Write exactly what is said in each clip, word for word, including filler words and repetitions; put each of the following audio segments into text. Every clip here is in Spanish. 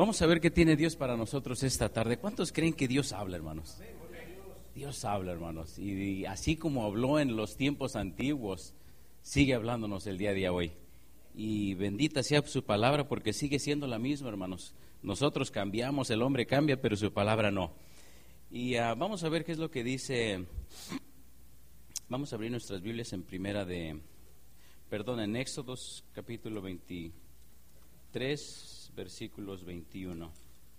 Vamos a ver qué tiene Dios para nosotros esta tarde. ¿Cuántos creen que Dios habla, hermanos? Dios habla, hermanos, y, y así como habló en los tiempos antiguos, sigue hablándonos el día de hoy. Y bendita sea su palabra, porque sigue siendo la misma, hermanos. Nosotros cambiamos, el hombre cambia, pero su palabra no. Y uh, vamos a ver qué es lo que dice. Vamos a abrir nuestras Biblias en primera de, perdón, en Éxodos capítulo veintitrés, versículos veintiuno.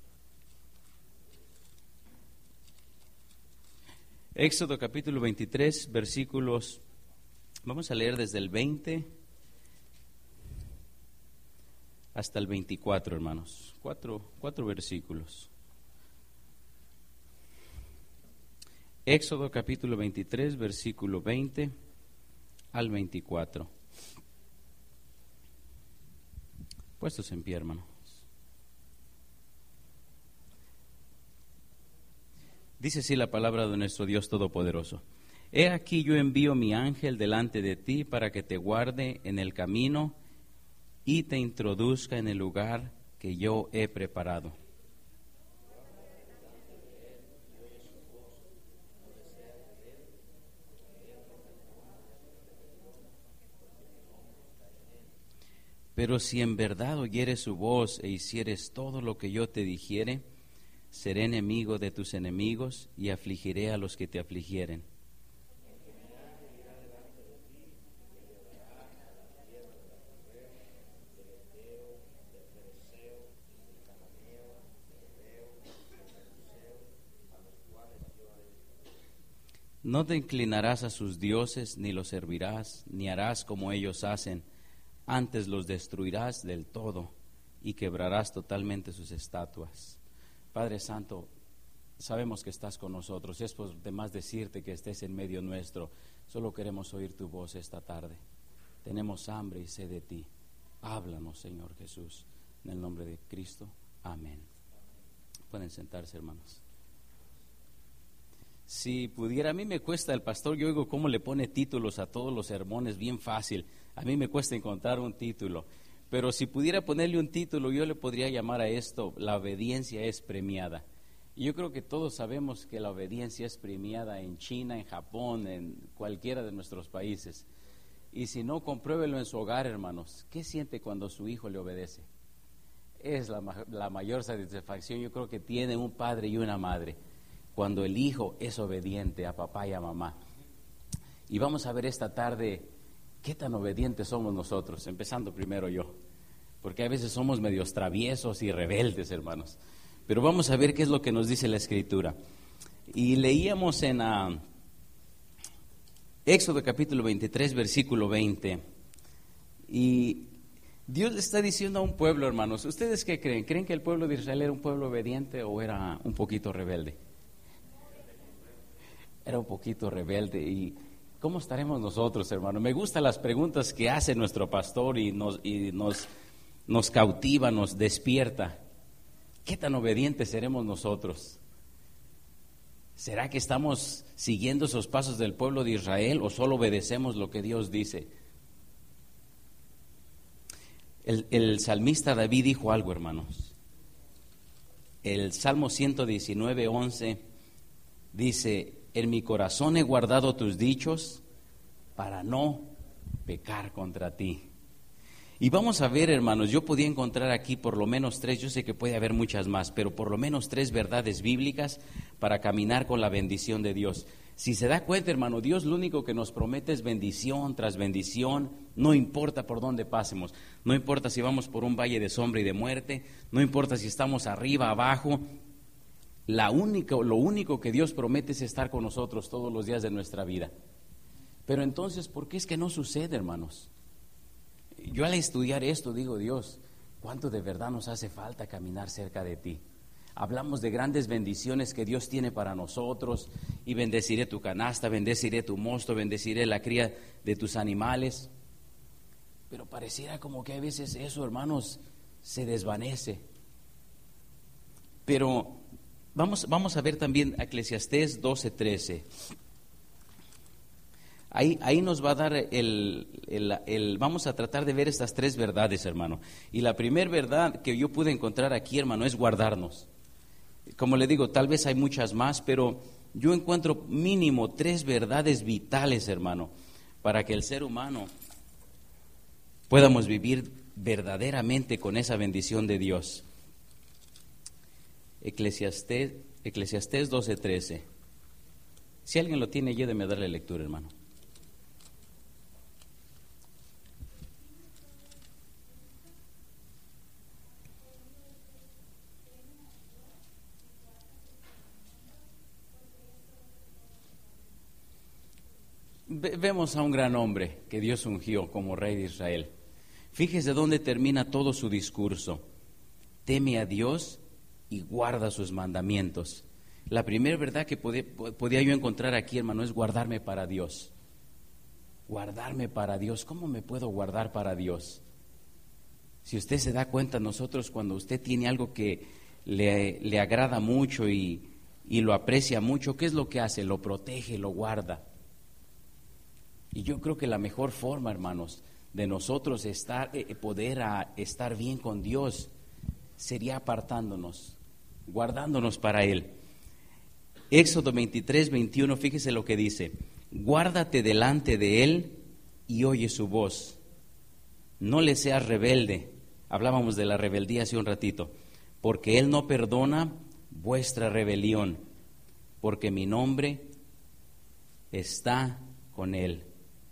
Éxodo capítulo veintitrés, versículos, vamos a leer desde el veinte hasta el veinticuatro, hermanos. Cuatro, cuatro versículos. Éxodo capítulo veintitrés, versículo veinte al veinticuatro. Puestos en pie, hermano. Dice así la palabra de nuestro Dios Todopoderoso. He aquí yo envío mi ángel delante de ti para que te guarde en el camino y te introduzca en el lugar que yo he preparado. Pero si en verdad oyeres su voz e hicieres todo lo que yo te dijere, seré enemigo de tus enemigos y afligiré a los que te afligieren. No te inclinarás a sus dioses, ni los servirás, ni harás como ellos hacen, antes los destruirás del todo y quebrarás totalmente sus estatuas. Padre Santo, sabemos que estás con nosotros, es por demás decirte que estés en medio nuestro, solo queremos oír tu voz esta tarde. Tenemos hambre y sed de ti. Háblanos, Señor Jesús, en el nombre de Cristo. Amén. Pueden sentarse, hermanos. Si pudiera, a mí me cuesta, el pastor, yo oigo cómo le pone títulos a todos los sermones, bien fácil. A mí me cuesta encontrar un título. Pero si pudiera ponerle un título, yo le podría llamar a esto, la obediencia es premiada. Y yo creo que todos sabemos que la obediencia es premiada en China, en Japón, en cualquiera de nuestros países. Y si no, compruébelo en su hogar, hermanos. ¿Qué siente cuando su hijo le obedece? Es la, la mayor satisfacción, yo creo que tiene un padre y una madre, cuando el hijo es obediente a papá y a mamá. Y vamos a ver esta tarde qué tan obedientes somos nosotros, empezando primero yo, porque a veces somos medios traviesos y rebeldes, hermanos. Pero vamos a ver qué es lo que nos dice la Escritura. Y leíamos en uh, Éxodo capítulo veintitrés, versículo veinte. Y Dios le está diciendo a un pueblo, hermanos, ¿ustedes qué creen? ¿Creen que el pueblo de Israel era un pueblo obediente o era un poquito rebelde? Era un poquito rebelde. ¿Y cómo estaremos nosotros, hermano? Me gustan las preguntas que hace nuestro pastor y nos, y nos, nos cautiva, nos despierta. ¿Qué tan obedientes seremos nosotros? ¿Será que estamos siguiendo esos pasos del pueblo de Israel o solo obedecemos lo que Dios dice? El, el salmista David dijo algo, hermanos. El Salmo ciento diecinueve, once dice: en mi corazón he guardado tus dichos para no pecar contra ti. Y vamos a ver, hermanos, yo podía encontrar aquí por lo menos tres, yo sé que puede haber muchas más, pero por lo menos tres verdades bíblicas para caminar con la bendición de Dios. Si se da cuenta, hermano, Dios lo único que nos promete es bendición tras bendición, no importa por dónde pasemos, no importa si vamos por un valle de sombra y de muerte, no importa si estamos arriba, abajo. La única, lo único que Dios promete es estar con nosotros todos los días de nuestra vida. Pero entonces, ¿por qué es que no sucede, hermanos? Yo al estudiar esto digo, Dios, ¿cuánto de verdad nos hace falta caminar cerca de ti? Hablamos de grandes bendiciones que Dios tiene para nosotros, y bendeciré tu canasta, bendeciré tu mosto, bendeciré la cría de tus animales. Pero pareciera como que a veces eso, hermanos, se desvanece. Pero Vamos, vamos a ver también Eclesiastés doce, trece. Ahí, ahí nos va a dar el, el, el, vamos a tratar de ver estas tres verdades, hermano. Y la primera verdad que yo pude encontrar aquí, hermano, es guardarnos. Como le digo, tal vez hay muchas más, pero yo encuentro mínimo tres verdades vitales, hermano, para que el ser humano podamos vivir verdaderamente con esa bendición de Dios. Eclesiastés, Eclesiastés doce trece. Si alguien lo tiene, ayúdeme a darle lectura, hermano. Vemos a un gran hombre que Dios ungió como rey de Israel. Fíjese dónde termina todo su discurso. Teme a Dios y guarda sus mandamientos. La primera verdad que podía, podía yo encontrar aquí, hermano, es guardarme para Dios. Guardarme para Dios. ¿Cómo me puedo guardar para Dios? Si usted se da cuenta, nosotros cuando usted tiene algo que le, le agrada mucho y, y lo aprecia mucho, ¿qué es lo que hace? Lo protege, lo guarda. Y yo creo que la mejor forma, hermanos, de nosotros estar, eh, poder a, estar bien con Dios sería apartándonos, guardándonos para Él. Éxodo veintitrés, veintiuno, fíjese lo que dice: guárdate delante de Él y oye su voz. No le seas rebelde. Hablábamos de la rebeldía hace un ratito. Porque Él no perdona vuestra rebelión, porque mi nombre está con Él.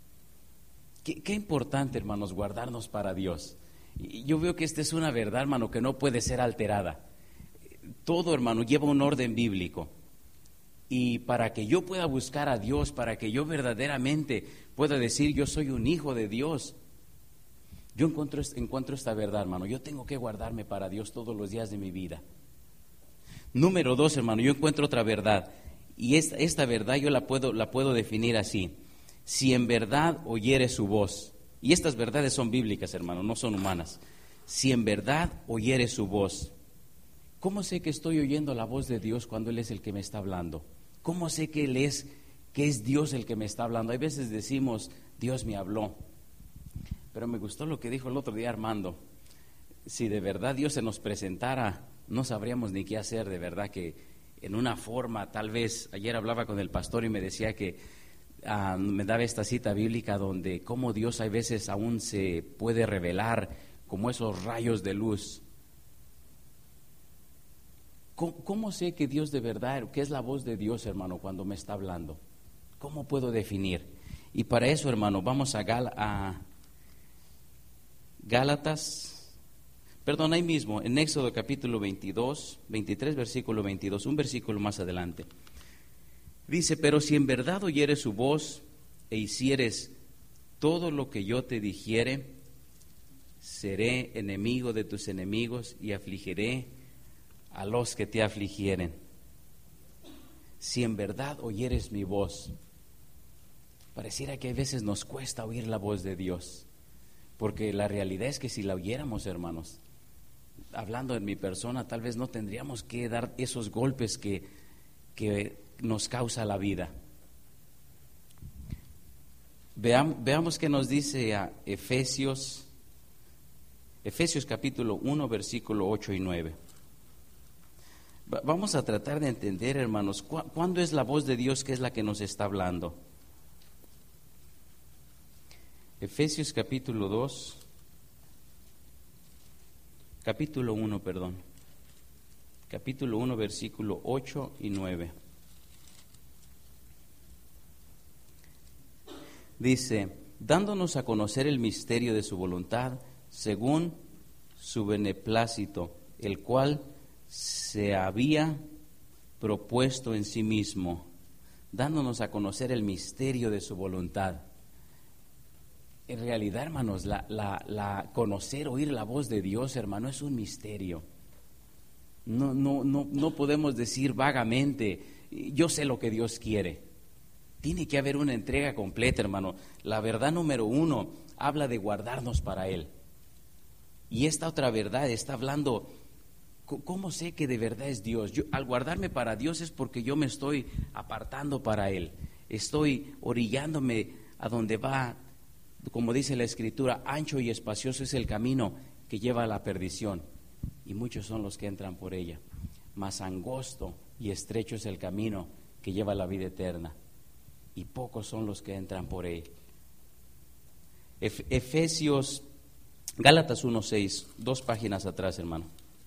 Qué, qué importante, hermanos, guardarnos para Dios. Y yo veo que esta es una verdad, hermano, que no puede ser alterada. Todo, hermano, lleva un orden bíblico. Y para que yo pueda buscar a Dios, para que yo verdaderamente pueda decir yo soy un hijo de Dios, yo encuentro, encuentro esta verdad, hermano. Yo tengo que guardarme para Dios todos los días de mi vida. Número dos, hermano, yo encuentro otra verdad. Y esta, esta verdad yo la puedo, la puedo definir así: si en verdad oyeres su voz. Y estas verdades son bíblicas, hermano, no son humanas. Si en verdad oyeres su voz. ¿Cómo sé que estoy oyendo la voz de Dios cuando Él es el que me está hablando? ¿Cómo sé que Él es, que es Dios el que me está hablando? Hay veces decimos, Dios me habló. Pero me gustó lo que dijo el otro día Armando. Si de verdad Dios se nos presentara, no sabríamos ni qué hacer, de verdad que en una forma, tal vez, ayer hablaba con el pastor y me decía que Uh, me daba esta cita bíblica donde cómo Dios a veces aún se puede revelar como esos rayos de luz. ¿Cómo, cómo sé que Dios de verdad, qué es la voz de Dios, hermano, cuando me está hablando? ¿Cómo puedo definir? Y para eso, hermano, vamos a, Gal, a Gálatas, perdón, ahí mismo, en Éxodo capítulo veintidós, veintitrés, versículo veintidós, un versículo más adelante. Dice: pero si en verdad oyeres su voz e hicieres todo lo que yo te dijere, seré enemigo de tus enemigos y afligiré a los que te afligieren. Si en verdad oyeres mi voz. Pareciera que a veces nos cuesta oír la voz de Dios, porque la realidad es que si la oyéramos, hermanos, hablando en mi persona, tal vez no tendríamos que dar esos golpes que, que nos causa la vida. Veamos, veamos qué nos dice a Efesios, Efesios capítulo uno, versículo ocho y nueve. Vamos a tratar de entender, hermanos, ¿cu- ¿cuándo es la voz de Dios que es la que nos está hablando? Efesios capítulo dos, capítulo uno, perdón, capítulo uno, versículo ocho y nueve. Dice: dándonos a conocer el misterio de su voluntad, según su beneplácito, el cual se había propuesto en sí mismo, dándonos a conocer el misterio de su voluntad. En realidad, hermanos, la, la, la conocer, oír la voz de Dios, hermano, es un misterio. No, no, no, no podemos decir vagamente, yo sé lo que Dios quiere. Tiene que haber una entrega completa, hermano. La verdad número uno habla de guardarnos para Él. Y esta otra verdad está hablando, ¿cómo sé que de verdad es Dios? Yo, al guardarme para Dios es porque yo me estoy apartando para Él. Estoy orillándome a donde va, como dice la Escritura, ancho y espacioso es el camino que lleva a la perdición, y muchos son los que entran por ella, mas angosto y estrecho es el camino que lleva a la vida eterna, y pocos son los que entran por él. Efesios, Gálatas uno seis, dos páginas atrás, hermano.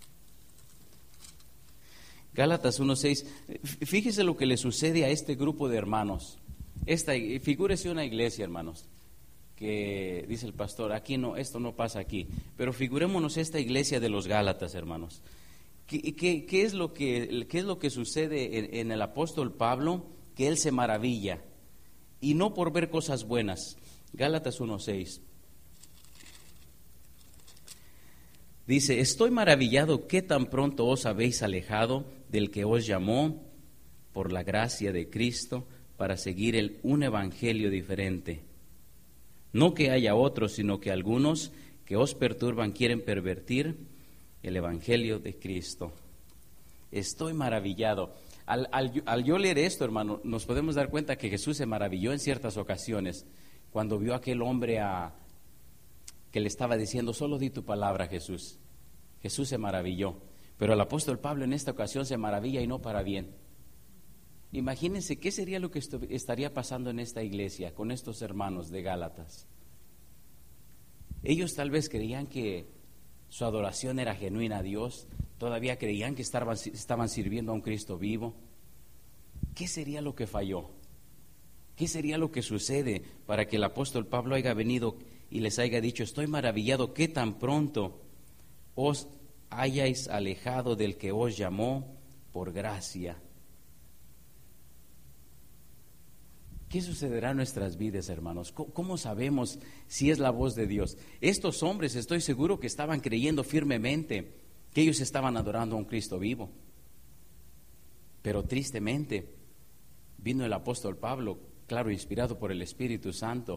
Gálatas uno seis, fíjese lo que le sucede a este grupo de hermanos. Esta, figúrese una iglesia, hermanos, que dice el pastor, aquí no, esto no pasa aquí, pero figurémonos esta iglesia de los Gálatas, hermanos. ¿Qué, qué, qué es lo que, qué es lo que sucede en, en el apóstol Pablo? Que él se maravilla, y no por ver cosas buenas. Gálatas uno seis. Dice, estoy maravillado que tan pronto os habéis alejado del que os llamó por la gracia de Cristo para seguir el, un evangelio diferente. No que haya otros, sino que algunos que os perturban quieren pervertir el evangelio de Cristo. Estoy maravillado. Al, al, al yo leer esto, hermano, nos podemos dar cuenta que Jesús se maravilló en ciertas ocasiones cuando vio a aquel hombre a, que le estaba diciendo, solo di tu palabra, Jesús. Jesús se maravilló, pero el apóstol Pablo en esta ocasión se maravilla y no para bien. Imagínense qué sería lo que estu- estaría pasando en esta iglesia con estos hermanos de Gálatas. Ellos tal vez creían que su adoración era genuina a Dios, todavía creían que estaban, estaban sirviendo a un Cristo vivo. ¿Qué sería lo que falló? ¿Qué sería lo que sucede para que el apóstol Pablo haya venido y les haya dicho, estoy maravillado que tan pronto os hayáis alejado del que os llamó por gracia? ¿Qué sucederá en nuestras vidas, hermanos? ¿Cómo sabemos si es la voz de Dios? Estos hombres, estoy seguro que estaban creyendo firmemente que ellos estaban adorando a un Cristo vivo. Pero tristemente vino el apóstol Pablo, claro, inspirado por el Espíritu Santo,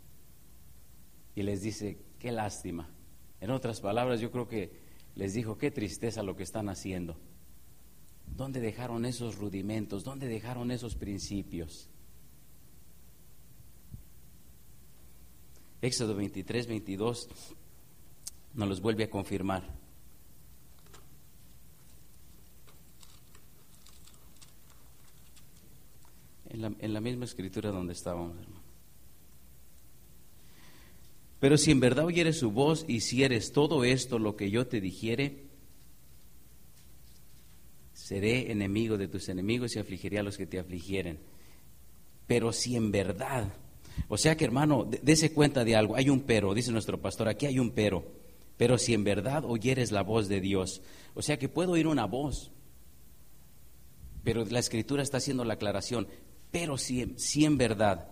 y les dice, qué lástima. En otras palabras, yo creo que les dijo, qué tristeza lo que están haciendo. ¿Dónde dejaron esos rudimentos? ¿Dónde dejaron esos principios? Éxodo veintitrés, veintidós nos los vuelve a confirmar. En la, en la misma escritura donde estábamos, hermano. Pero si en verdad oyeres su voz y hicieres todo esto lo que yo te dijere, seré enemigo de tus enemigos y afligiré a los que te afligieren. Pero si en verdad, o sea que, hermano, dése cuenta de algo, hay un pero, dice nuestro pastor, aquí hay un pero. Pero si en verdad oyeres la voz de Dios, o sea que puedo oír una voz, pero la escritura está haciendo la aclaración, pero si, si en verdad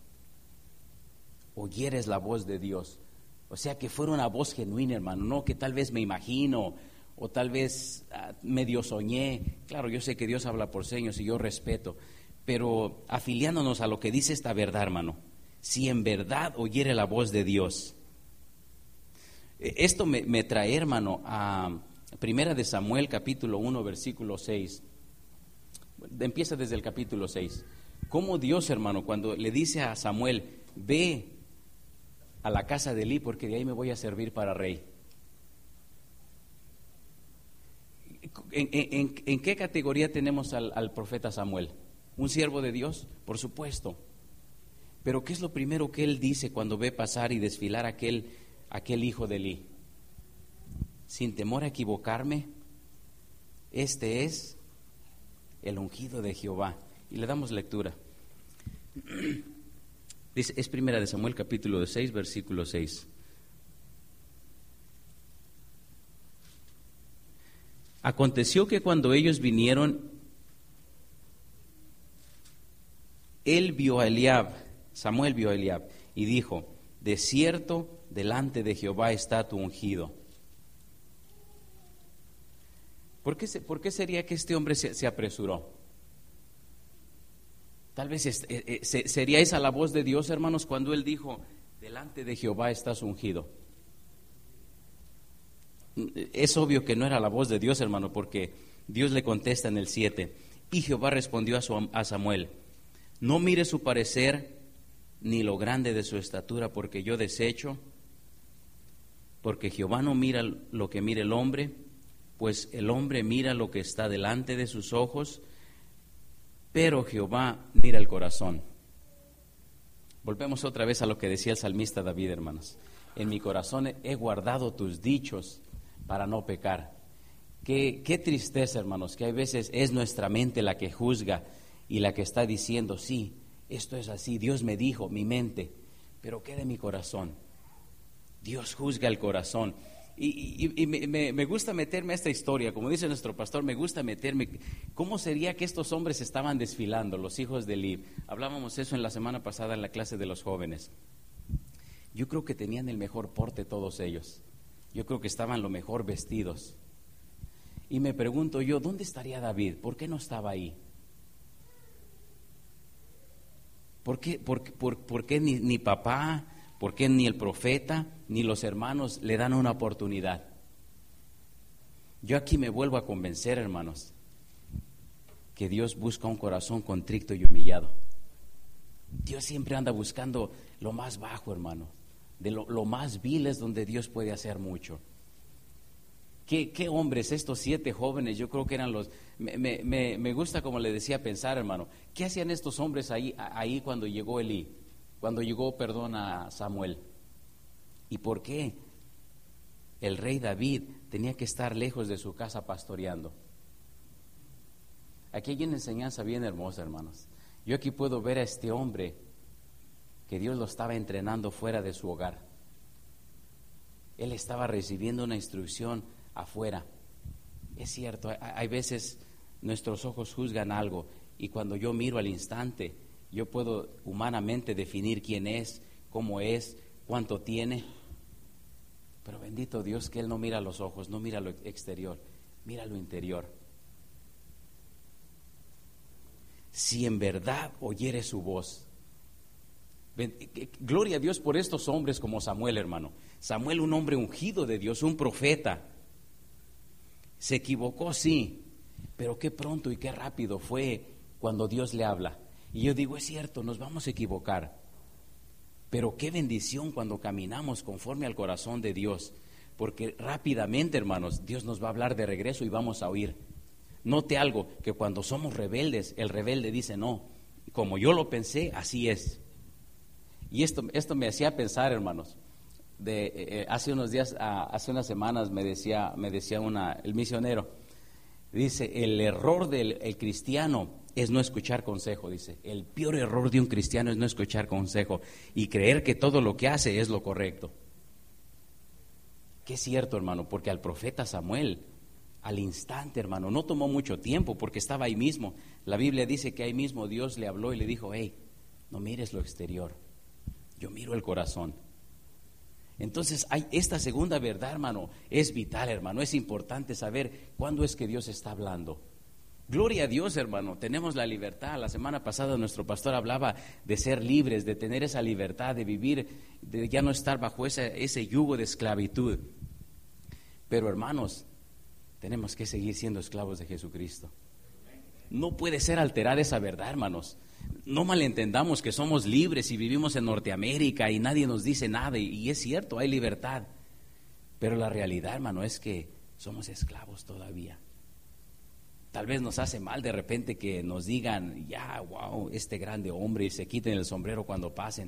oyeres la voz de Dios, o sea que fuera una voz genuina, hermano, no que tal vez me imagino o tal vez uh, medio soñé. Claro, yo sé que Dios habla por señas y yo respeto, pero afiliándonos a lo que dice esta verdad, hermano, si en verdad oyere la voz de Dios. Esto me, me trae, hermano, a Primera de Samuel, capítulo uno, versículo seis. Empieza desde el capítulo seis. Cómo Dios, hermano, cuando le dice a Samuel, ve a la casa de Elí, porque de ahí me voy a servir para rey. ¿En, en, en qué categoría tenemos al, al profeta Samuel? ¿Un siervo de Dios? Por supuesto. Pero ¿qué es lo primero que él dice cuando ve pasar y desfilar aquel, aquel hijo de Elí? Sin temor a equivocarme, este es el ungido de Jehová. Y le damos lectura. Dice, es Primera de Samuel, capítulo seis, versículo seis. Aconteció que cuando ellos vinieron, él vio a Eliab, Samuel vio a Eliab, y dijo, de cierto, delante de Jehová está tu ungido. ¿Por qué, por qué sería que este hombre se, se apresuró? Tal vez es, eh, eh, sería esa la voz de Dios, hermanos, cuando él dijo, delante de Jehová estás ungido. Es obvio que no era la voz de Dios, hermano, porque Dios le contesta en el siete, y Jehová respondió a, su, a Samuel, no mires su parecer ni lo grande de su estatura, porque yo desecho, porque Jehová no mira lo que mira el hombre, pues el hombre mira lo que está delante de sus ojos, pero Jehová mira el corazón. Volvemos otra vez a lo que decía el salmista David, hermanos. En mi corazón he guardado tus dichos para no pecar. Qué, qué tristeza, hermanos, que hay veces es nuestra mente la que juzga y la que está diciendo, sí, esto es así, Dios me dijo, mi mente, pero ¿qué de mi corazón? Dios juzga el corazón. Y, y, y me, me gusta meterme a esta historia, como dice nuestro pastor, me gusta meterme. ¿Cómo sería que estos hombres estaban desfilando, los hijos de Eli? Hablábamos eso en la semana pasada en la clase de los jóvenes. Yo creo que tenían el mejor porte todos ellos. Yo creo que estaban lo mejor vestidos. Y me pregunto yo, ¿dónde estaría David? ¿Por qué no estaba ahí? ¿Por qué, por, por, por qué ni, ni papá, por qué ni el profeta, ni los hermanos le dan una oportunidad? Yo aquí me vuelvo a convencer, hermanos, que Dios busca un corazón contrito y humillado. Dios siempre anda buscando lo más bajo, hermano. De lo, lo más vil es donde Dios puede hacer mucho. ¿Qué, qué hombres, estos siete jóvenes? Yo creo que eran los... Me, me, me gusta, como le decía, pensar, hermano, ¿qué hacían estos hombres ahí, ahí cuando llegó Elí? Cuando llegó, perdón, a Samuel. ¿Y por qué el rey David tenía que estar lejos de su casa pastoreando? Aquí hay una enseñanza bien hermosa, hermanos. Yo aquí puedo ver a este hombre que Dios lo estaba entrenando fuera de su hogar. Él estaba recibiendo una instrucción afuera. Es cierto, hay, hay veces nuestros ojos juzgan algo y cuando yo miro al instante, yo puedo humanamente definir quién es, cómo es, cuánto tiene. Pero bendito Dios que Él no mira los ojos, no mira lo exterior, mira lo interior. Si en verdad oyere su voz. Gloria a Dios por estos hombres como Samuel, hermano. Samuel, un hombre ungido de Dios, un profeta. Se equivocó, sí, pero qué pronto y qué rápido fue cuando Dios le habla. Y yo digo, es cierto, nos vamos a equivocar, pero qué bendición cuando caminamos conforme al corazón de Dios, porque rápidamente, hermanos, Dios nos va a hablar de regreso y vamos a oír. Note algo, que cuando somos rebeldes, el rebelde dice, no, como yo lo pensé, así es. Y esto, esto me hacía pensar, hermanos, de eh, hace unos días, ah, hace unas semanas me decía, me decía una, el misionero, dice, el error del el cristiano es no escuchar consejo, dice, el peor error de un cristiano es no escuchar consejo y creer que todo lo que hace es lo correcto. Que es cierto, hermano, porque al profeta Samuel, al instante, hermano, no tomó mucho tiempo porque estaba ahí mismo. La Biblia dice que ahí mismo Dios le habló y le dijo, hey, no mires lo exterior, yo miro el corazón. Entonces, hay esta segunda verdad, hermano, es vital, hermano, es importante saber cuándo es que Dios está hablando. Gloria a Dios, hermano, tenemos la libertad. La semana pasada nuestro pastor hablaba de ser libres, de tener esa libertad, de vivir, de ya no estar bajo ese, ese yugo de esclavitud. Pero, hermanos, tenemos que seguir siendo esclavos de Jesucristo. No puede ser alterada esa verdad, hermanos. No malentendamos que somos libres y vivimos en Norteamérica y nadie nos dice nada, y, y es cierto, hay libertad, pero la realidad, hermano, es que somos esclavos todavía. Tal vez nos hace mal de repente que nos digan, ya, wow, este grande hombre, y se quiten el sombrero cuando pasen.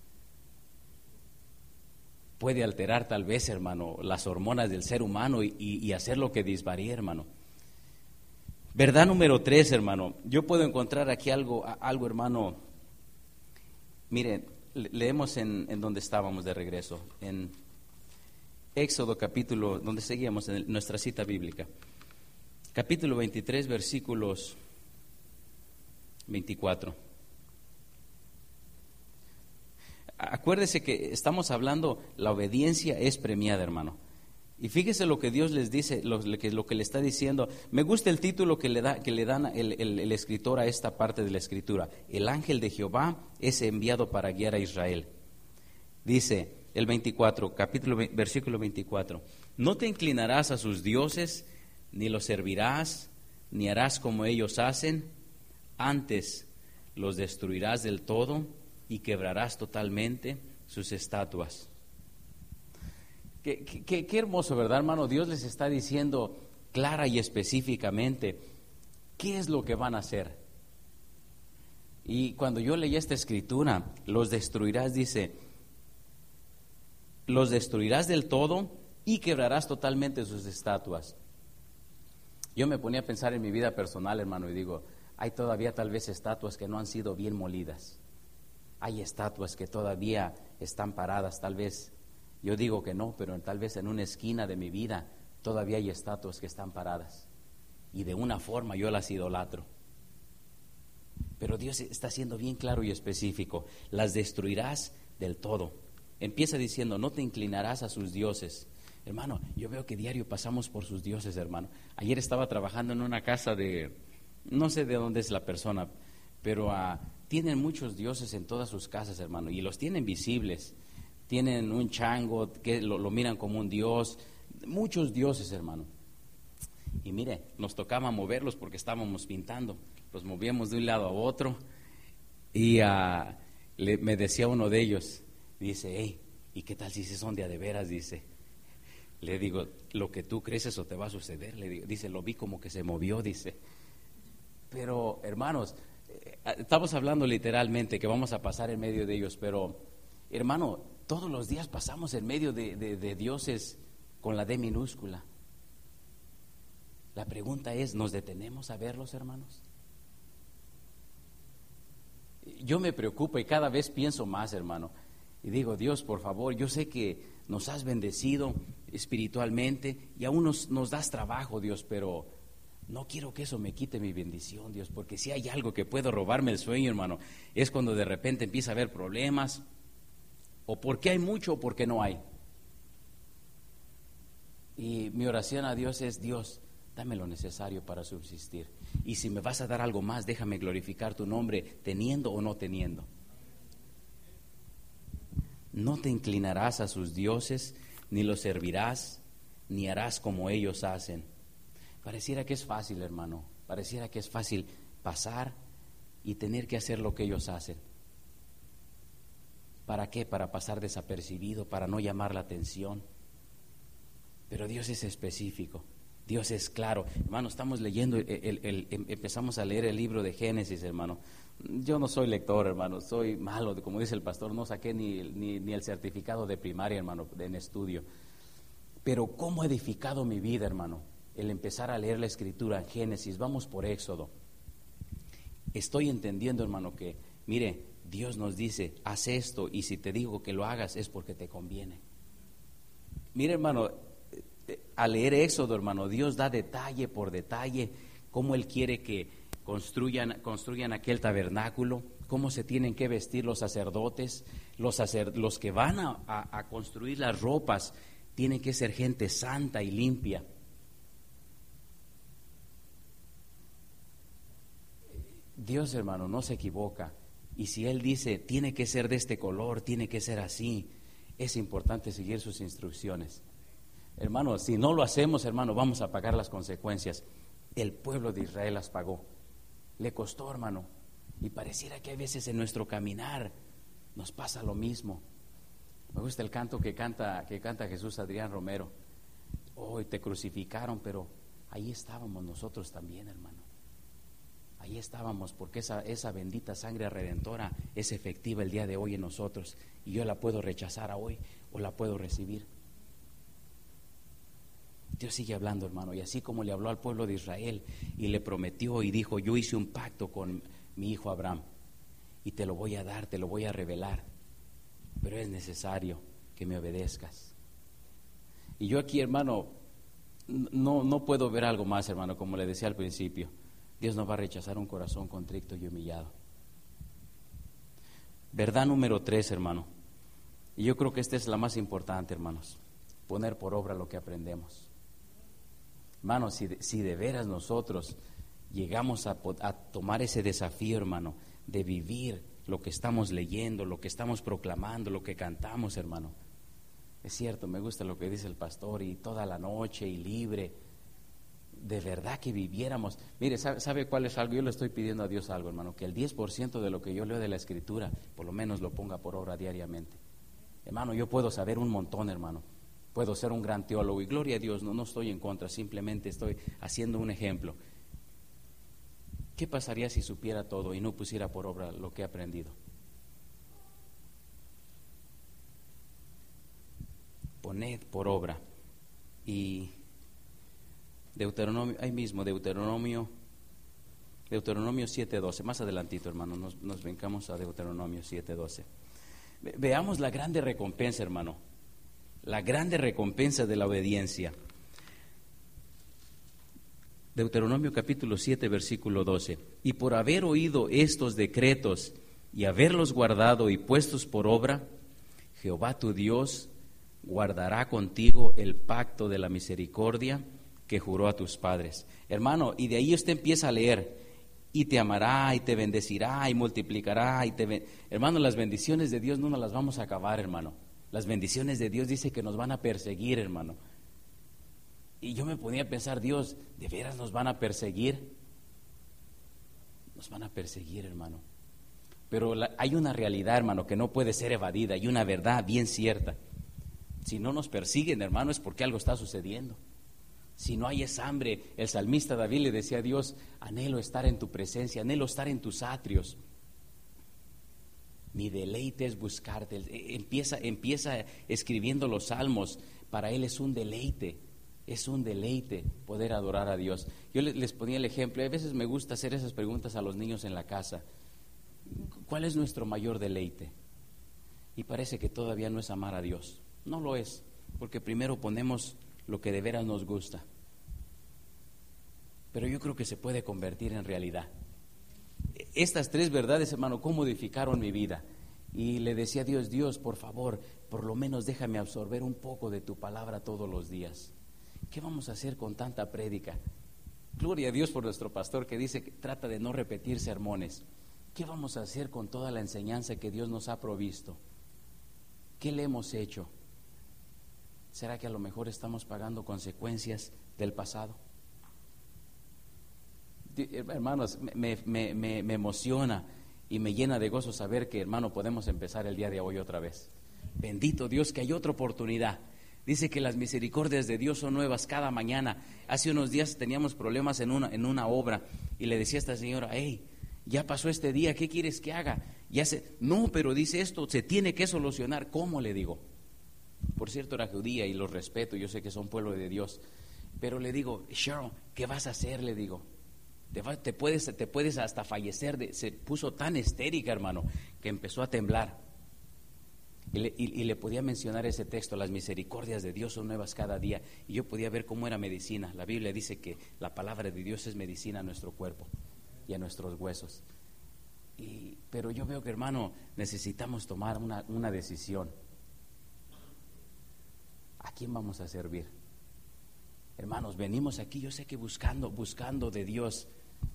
Puede alterar tal vez, hermano, las hormonas del ser humano y, y, y hacer lo que disvaríe, hermano. Verdad número tres, hermano. Yo puedo encontrar aquí algo, algo, hermano. Miren, leemos en, en donde estábamos de regreso, en Éxodo capítulo, donde seguíamos en nuestra cita bíblica. Capítulo veintitrés, versículos veinticuatro. Acuérdese que estamos hablando, la obediencia es premiada, hermano. Y fíjese lo que Dios les dice, lo que, lo que le está diciendo. Me gusta el título que le, da, que le dan el, el, el escritor a esta parte de la escritura. El ángel de Jehová es enviado para guiar a Israel. Dice el veinticuatro, capítulo, versículo veinticuatro. No te inclinarás a sus dioses, ni los servirás, ni harás como ellos hacen. Antes los destruirás del todo y quebrarás totalmente sus estatuas. Qué, qué, qué hermoso, ¿verdad, hermano? Dios les está diciendo clara y específicamente qué es lo que van a hacer. Y cuando yo leí esta escritura, los destruirás, dice, los destruirás del todo y quebrarás totalmente sus estatuas. Yo me ponía a pensar en mi vida personal, hermano, y digo, hay todavía tal vez estatuas que no han sido bien molidas. Hay estatuas que todavía están paradas, tal vez, yo digo que no, pero tal vez en una esquina de mi vida todavía hay estatuas que están paradas. Y de una forma yo las idolatro. Pero Dios está siendo bien claro y específico. Las destruirás del todo. Empieza diciendo, no te inclinarás a sus dioses. Hermano, yo veo que diario pasamos por sus dioses, hermano. Ayer estaba trabajando en una casa de, no sé de dónde es la persona, pero uh, tienen muchos dioses en todas sus casas, hermano, y los tienen visibles. Tienen un chango que lo, lo miran como un dios, muchos dioses, hermano. Y mire, nos tocaba moverlos porque estábamos pintando. Los movíamos de un lado a otro y uh, le, me decía uno de ellos, dice, hey, ¿y qué tal si se son de a de veras? Dice, le digo, lo que tú crees eso te va a suceder. Le digo, dice, lo vi como que se movió, dice. Pero hermanos, eh, estamos hablando literalmente que vamos a pasar en medio de ellos, pero hermano, todos los días pasamos en medio de, de, de dioses con la D minúscula. La pregunta es, ¿nos detenemos a verlos, hermanos? Yo me preocupo y cada vez pienso más, hermano, y digo, Dios, por favor, yo sé que nos has bendecido espiritualmente y aún nos, nos das trabajo, Dios, pero no quiero que eso me quite mi bendición, Dios, porque si hay algo que puede robarme el sueño, hermano, es cuando de repente empieza a haber problemas, o porque hay mucho o porque no hay. Y mi oración a Dios es, Dios, dame lo necesario para subsistir. Y si me vas a dar algo más, déjame glorificar tu nombre, teniendo o no teniendo. No te inclinarás a sus dioses, ni los servirás, ni harás como ellos hacen. Pareciera que es fácil, hermano. Pareciera que es fácil pasar y tener que hacer lo que ellos hacen. ¿Para qué? Para pasar desapercibido, para no llamar la atención. Pero Dios es específico. Dios es claro. Hermano, estamos leyendo, el, el, el, empezamos a leer el libro de Génesis, hermano. Yo no soy lector, hermano, soy malo, como dice el pastor, no saqué ni, ni, ni el certificado de primaria, hermano, en estudio. Pero ¿cómo ha edificado mi vida, hermano? El empezar a leer la escritura, Génesis, vamos por Éxodo. Estoy entendiendo, hermano, que, mire, Dios nos dice, haz esto, y si te digo que lo hagas es porque te conviene. Mire, hermano, al leer Éxodo, hermano, Dios da detalle por detalle cómo Él quiere que construyan, construyan aquel tabernáculo, cómo se tienen que vestir los sacerdotes, los, sacer, los que van a, a, a construir las ropas, tienen que ser gente santa y limpia. Dios, hermano, no se equivoca, y si Él dice, tiene que ser de este color, tiene que ser así, es importante seguir sus instrucciones. Hermano, si no lo hacemos, hermano, vamos a pagar las consecuencias. El pueblo de Israel las pagó. Le costó, hermano. Y pareciera que a veces en nuestro caminar nos pasa lo mismo. Me gusta el canto que canta, que canta Jesús Adrián Romero. Hoy te crucificaron, pero ahí estábamos nosotros también, hermano. Ahí estábamos, porque esa, esa bendita sangre redentora es efectiva el día de hoy en nosotros. Y yo la puedo rechazar a hoy o la puedo recibir. Dios sigue hablando, hermano, y así como le habló al pueblo de Israel y le prometió y dijo, yo hice un pacto con mi hijo Abraham y te lo voy a dar, te lo voy a revelar, pero es necesario que me obedezcas. Y yo aquí, hermano, no, no puedo ver algo más, hermano, como le decía al principio. Dios no va a rechazar un corazón contrito y humillado. Verdad número tres, hermano, y yo creo que esta es la más importante, hermanos, poner por obra lo que aprendemos. Hermano, si, si de veras nosotros llegamos a, a tomar ese desafío, hermano, de vivir lo que estamos leyendo, lo que estamos proclamando, lo que cantamos, hermano. Es cierto, me gusta lo que dice el pastor, y toda la noche y libre. de verdad que viviéramos. Mire, ¿sabe, ¿sabe cuál es algo? Yo le estoy pidiendo a Dios algo, hermano, que el diez por ciento de lo que yo leo de la Escritura, por lo menos lo ponga por obra diariamente. Hermano, yo puedo saber un montón, hermano. Puedo ser un gran teólogo y gloria a Dios, no, no estoy en contra, simplemente estoy haciendo un ejemplo. ¿Qué pasaría si supiera todo y no pusiera por obra lo que he aprendido? Poned por obra. Y Deuteronomio, ahí mismo, Deuteronomio, Deuteronomio siete doce, más adelantito, hermano, nos, nos vencamos a Deuteronomio siete doce. Ve, veamos la grande recompensa, hermano, la grande recompensa de la obediencia. Deuteronomio capítulo siete, versículo doce. Y por haber oído estos decretos y haberlos guardado y puestos por obra, Jehová tu Dios guardará contigo el pacto de la misericordia que juró a tus padres. Hermano, y de ahí usted empieza a leer, y te amará, y te bendecirá, y multiplicará, y te ben... Hermano, las bendiciones de Dios no nos las vamos a acabar, hermano. Las bendiciones de Dios dice que nos van a perseguir, hermano. Y yo me ponía a pensar, Dios, ¿de veras nos van a perseguir? Nos van a perseguir, hermano. Pero la, hay una realidad, hermano, que no puede ser evadida, y una verdad bien cierta. Si no nos persiguen, hermano, es porque algo está sucediendo. Si no hay esa hambre, el salmista David le decía a Dios, anhelo estar en tu presencia, anhelo estar en tus atrios. Mi deleite es buscarte. Empieza, empieza escribiendo los salmos, para él es un deleite, es un deleite poder adorar a Dios. Yo les ponía el ejemplo, a veces me gusta hacer esas preguntas a los niños en la casa. ¿Cuál es nuestro mayor deleite? Y parece que todavía no es amar a Dios. No lo es, porque primero ponemos lo que de veras nos gusta. Pero yo creo que se puede convertir en realidad. Estas tres verdades, hermano, ¿cómo modificaron mi vida? Y le decía a Dios, Dios, por favor, por lo menos déjame absorber un poco de tu palabra todos los días. ¿Qué vamos a hacer con tanta prédica? Gloria a Dios por nuestro pastor que dice que trata de no repetir sermones. ¿Qué vamos a hacer con toda la enseñanza que Dios nos ha provisto? ¿Qué le hemos hecho? ¿Será que a lo mejor estamos pagando consecuencias del pasado? Hermanos, me, me, me, me emociona y me llena de gozo saber que, hermano, podemos empezar el día de hoy otra vez. Bendito Dios que hay otra oportunidad. Dice que las misericordias de Dios son nuevas cada mañana. Hace unos días teníamos problemas en una, en una obra y le decía a esta señora, hey, ya pasó este día, ¿qué quieres que haga? Ya se... No, pero dice esto, se tiene que solucionar. ¿Cómo? Le digo. Por cierto, era judía y los respeto, yo sé que son pueblo de Dios, pero le digo, Cheryl, ¿qué vas a hacer? Le digo, te, va, te, puedes, te puedes hasta fallecer. De, se puso tan histérica, hermano, que empezó a temblar. Y le, y, y le podía mencionar ese texto, las misericordias de Dios son nuevas cada día, y yo podía ver cómo era medicina. La Biblia dice que la palabra de Dios es medicina a nuestro cuerpo y a nuestros huesos. Y, pero yo veo que, hermano, necesitamos tomar una, una decisión. ¿A quién vamos a servir? Hermanos, venimos aquí, yo sé que buscando, buscando de Dios.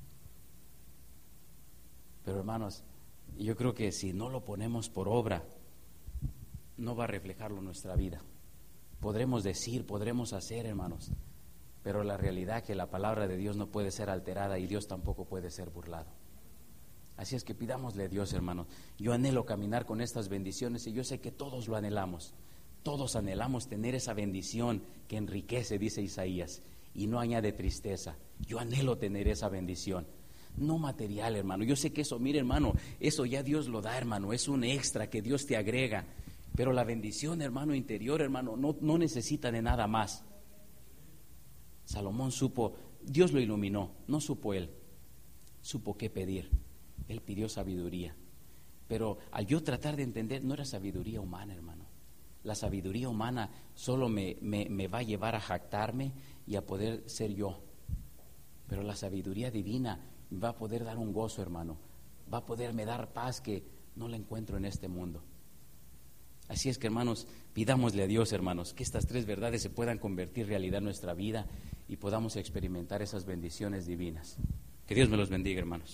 Pero, hermanos, yo creo que si no lo ponemos por obra, no va a reflejarlo en nuestra vida. Podremos decir, podremos hacer, hermanos, pero la realidad es que la palabra de Dios no puede ser alterada y Dios tampoco puede ser burlado. Así es que pidámosle a Dios, hermanos. Yo anhelo caminar con estas bendiciones y yo sé que todos lo anhelamos. Todos anhelamos tener esa bendición que enriquece, dice Isaías, y no añade tristeza. Yo anhelo tener esa bendición, no material, hermano. Yo sé que eso, mire, hermano, eso ya Dios lo da, hermano, es un extra que Dios te agrega. Pero la bendición, hermano, interior, hermano, no, no necesita de nada más. Salomón supo, Dios lo iluminó, no supo él, supo qué pedir. Él pidió sabiduría. Pero al yo tratar de entender, no era sabiduría humana, hermano. La sabiduría humana solo me, me, me va a llevar a jactarme y a poder ser yo. Pero la sabiduría divina me va a poder dar un gozo, hermano. Va a poderme dar paz que no la encuentro en este mundo. Así es que, hermanos, pidámosle a Dios, hermanos, que estas tres verdades se puedan convertir en realidad en nuestra vida y podamos experimentar esas bendiciones divinas. Que Dios me los bendiga, hermanos.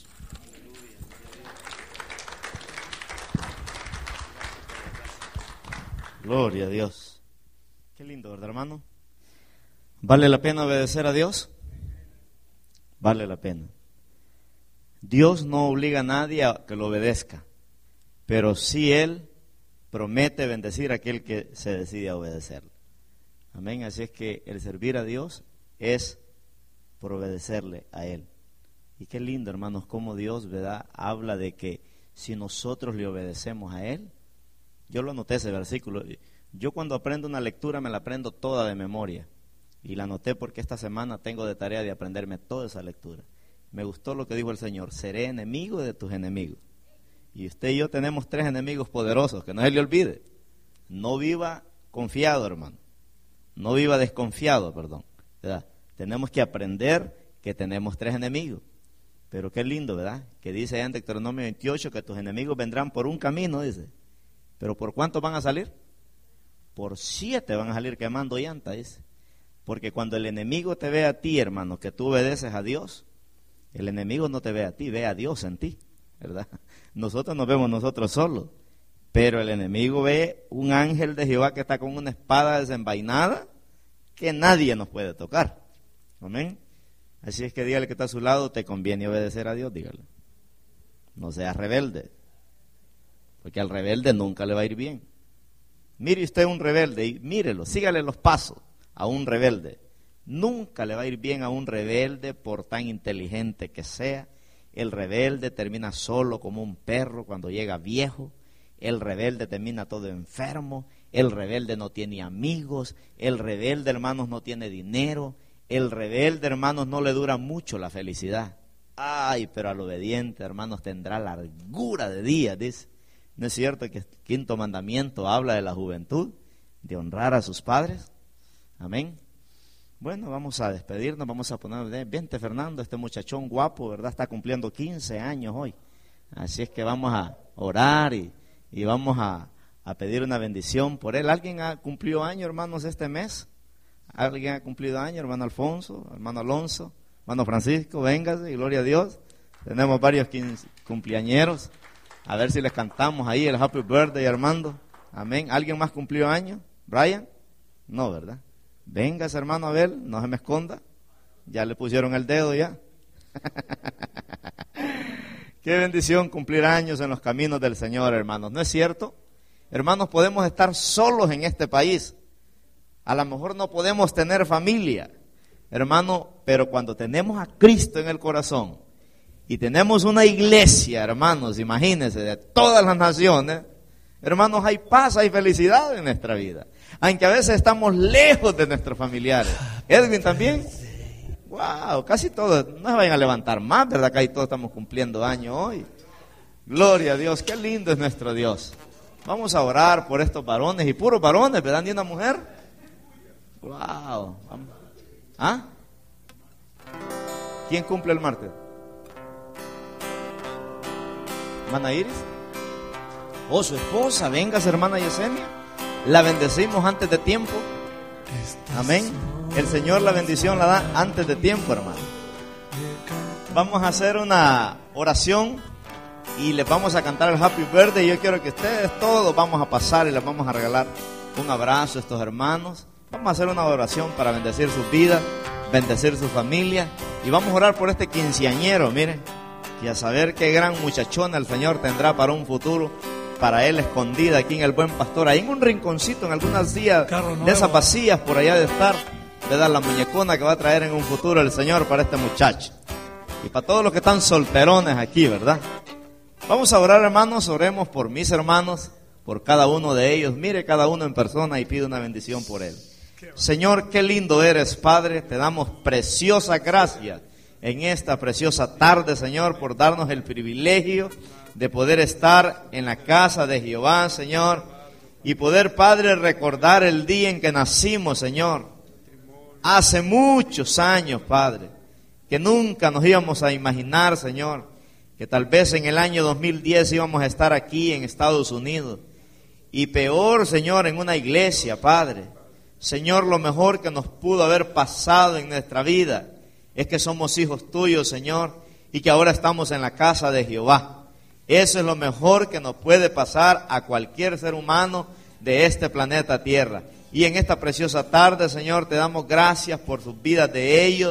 Gloria a Dios. Qué lindo, ¿verdad, hermano? ¿Vale la pena obedecer a Dios? vale la pena. Dios no obliga a nadie a que lo obedezca, pero sí Él promete bendecir a aquel que se decide a obedecerle. Amén. Así es que el servir a Dios es por obedecerle a Él. Y qué lindo, hermanos, cómo Dios, ¿verdad?, habla de que si nosotros le obedecemos a Él. Yo lo anoté ese versículo. Yo cuando aprendo una lectura me la aprendo toda de memoria. Y la anoté porque esta semana tengo de tarea de aprenderme toda esa lectura. Me gustó lo que dijo el Señor: seré enemigo de tus enemigos. Y usted y yo tenemos tres enemigos poderosos, que no se le olvide. No viva confiado, hermano. No viva desconfiado, perdón, ¿verdad? Tenemos que aprender que tenemos tres enemigos. Pero qué lindo, ¿verdad? Que dice en Deuteronomio veintiocho que tus enemigos vendrán por un camino, dice. ¿Pero por cuántos van a salir? Por siete van a salir quemando llanta, dice. Porque cuando el enemigo te ve a ti, hermano, que tú obedeces a Dios, el enemigo no te ve a ti, ve a Dios en ti, ¿verdad? Nosotros nos vemos nosotros solos, pero el enemigo ve un ángel de Jehová que está con una espada desenvainada que nadie nos puede tocar. Amén. Así es que dígale que está a su lado: te conviene obedecer a Dios, dígale. No seas rebelde, porque al rebelde nunca le va a ir bien. Mire usted un rebelde y mírelo, sígale los pasos a un rebelde. Nunca le va a ir bien a un rebelde por tan inteligente que sea. El rebelde termina solo como un perro cuando llega viejo. El rebelde termina todo enfermo. El rebelde no tiene amigos. El rebelde, hermanos, no tiene dinero. El rebelde, hermanos, no le dura mucho la felicidad. Ay, pero al obediente, hermanos, tendrá largura de días, dice. ¿No es cierto que el quinto mandamiento habla de la juventud, de honrar a sus padres? Amén. Bueno, vamos a despedirnos, vamos a poner, vente Fernando, este muchachón guapo, ¿verdad? Está cumpliendo quince años hoy. Así es que vamos a orar y, y vamos a, a pedir una bendición por él. ¿Alguien ha cumplido año, hermanos, este mes? ¿Alguien ha cumplido año? Hermano Alfonso, hermano Alonso, hermano Francisco, véngase, gloria a Dios. Tenemos varios quince, cumpleañeros. A ver si les cantamos ahí el Happy Birthday, Armando. Amén. ¿Alguien más cumplió año? ¿Brian? No, ¿verdad? Véngase, hermano Abel, no se me esconda. Ya le pusieron el dedo ya. Qué bendición cumplir años en los caminos del Señor, hermanos. ¿No es cierto? Hermanos, podemos estar solos en este país. A lo mejor no podemos tener familia, hermano, pero cuando tenemos a Cristo en el corazón y tenemos una iglesia, hermanos, imagínense, de todas las naciones, hermanos, hay paz, hay felicidad en nuestra vida. Aunque a veces estamos lejos de nuestros familiares. Edwin también. Wow, casi todos, no se vayan a levantar más, ¿verdad? Que ahí todos estamos cumpliendo años hoy. Gloria a Dios, qué lindo es nuestro Dios. Vamos a orar por estos varones, y puros varones, ¿verdad? Ni una mujer. Wow. ¿Ah? ¿Quién cumple el martes? ¿Hermana Iris? ¿O su esposa? Véngase, hermana Yesenia. La bendecimos antes de tiempo. Amén. El Señor la bendición la da antes de tiempo, hermano. Vamos a hacer una oración y les vamos a cantar el Happy Birthday. Yo quiero que ustedes todos vamos a pasar y les vamos a regalar un abrazo a estos hermanos. Vamos a hacer una oración para bendecir sus vidas, bendecir su familia, y vamos a orar por este quinceañero, miren, y a saber qué gran muchachona el Señor tendrá para un futuro, para él escondida aquí en el Buen Pastor, ahí en un rinconcito, en algunas días de esas vacías por allá de estar, de dar la muñecona que va a traer en un futuro el Señor para este muchacho, y para todos los que están solterones aquí, ¿verdad? Vamos a orar, hermanos, oremos por mis hermanos, por cada uno de ellos, mire cada uno en persona y pide una bendición por él. Señor, qué lindo eres, Padre, te damos preciosas gracias en esta preciosa tarde, Señor, por darnos el privilegio de poder estar en la casa de Jehová, Señor, y poder, Padre, recordar el día en que nacimos, Señor, hace muchos años, Padre, que nunca nos íbamos a imaginar, Señor, que tal vez en el año dos mil diez íbamos a estar aquí en Estados Unidos, y peor, Señor, en una iglesia, Padre. Señor, lo mejor que nos pudo haber pasado en nuestra vida es que somos hijos tuyos, Señor, y que ahora estamos en la casa de Jehová. Eso es lo mejor que nos puede pasar a cualquier ser humano de este planeta Tierra. Y en esta preciosa tarde, Señor, te damos gracias por sus vidas de ellos,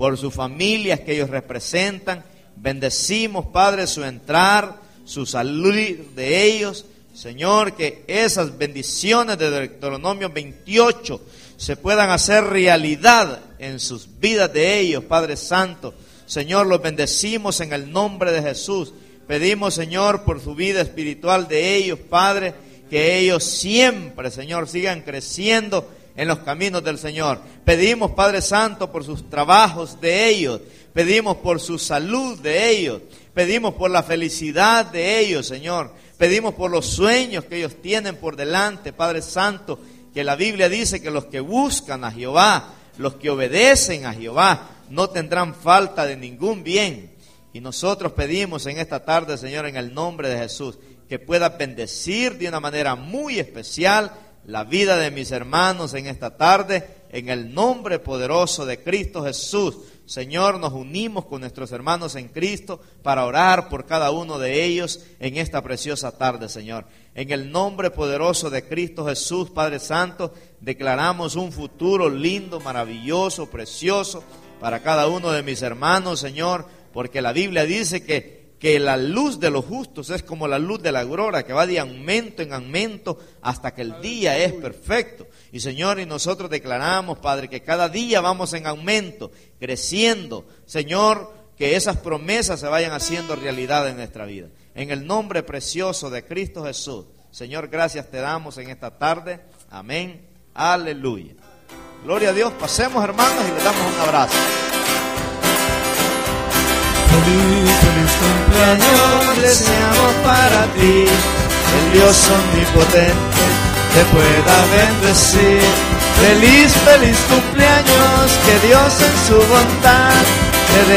por sus familias que ellos representan. Bendecimos, Padre, su entrar, su salir de ellos. Señor, que esas bendiciones de Deuteronomio veintiocho se puedan hacer realidad en sus vidas de ellos, Padre Santo. Señor, los bendecimos en el nombre de Jesús. Pedimos, Señor, por su vida espiritual de ellos, Padre, que ellos siempre, Señor, sigan creciendo en los caminos del Señor. Pedimos, Padre Santo, por sus trabajos de ellos. Pedimos por su salud de ellos. Pedimos por la felicidad de ellos, Señor. Pedimos por los sueños que ellos tienen por delante, Padre Santo, que la Biblia dice que los que buscan a Jehová, los que obedecen a Jehová, no tendrán falta de ningún bien. Y nosotros pedimos en esta tarde, Señor, en el nombre de Jesús, que pueda bendecir de una manera muy especial la vida de mis hermanos en esta tarde, en el nombre poderoso de Cristo Jesús. Señor, nos unimos con nuestros hermanos en Cristo para orar por cada uno de ellos en esta preciosa tarde, Señor. En el nombre poderoso de Cristo Jesús, Padre Santo, declaramos un futuro lindo, maravilloso, precioso para cada uno de mis hermanos, Señor, porque la Biblia dice que que la luz de los justos es como la luz de la aurora, que va de aumento en aumento hasta que el día es perfecto. Y Señor, y nosotros declaramos, Padre, que cada día vamos en aumento, creciendo. Señor, que esas promesas se vayan haciendo realidad en nuestra vida. En el nombre precioso de Cristo Jesús. Señor, gracias te damos en esta tarde. Amén. Aleluya. Gloria a Dios. Pasemos, hermanos, y les damos un abrazo. Feliz, feliz cumpleaños deseamos para ti, el Dios omnipotente te pueda bendecir. Feliz, feliz cumpleaños, que Dios en su bondad